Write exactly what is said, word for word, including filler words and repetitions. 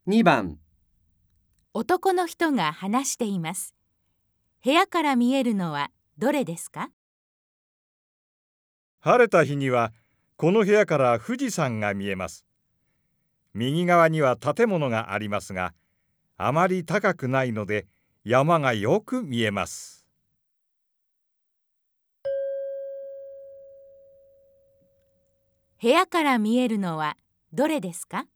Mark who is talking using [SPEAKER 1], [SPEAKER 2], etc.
[SPEAKER 1] にばん、
[SPEAKER 2] 男の人が話しています。部屋から見えるのはどれですか？
[SPEAKER 3] 晴れた日にはこの部屋から富士山が見えます。右側には建物がありますが、あまり高くないので山がよく見えます。
[SPEAKER 2] 部屋から見えるのはどれですか？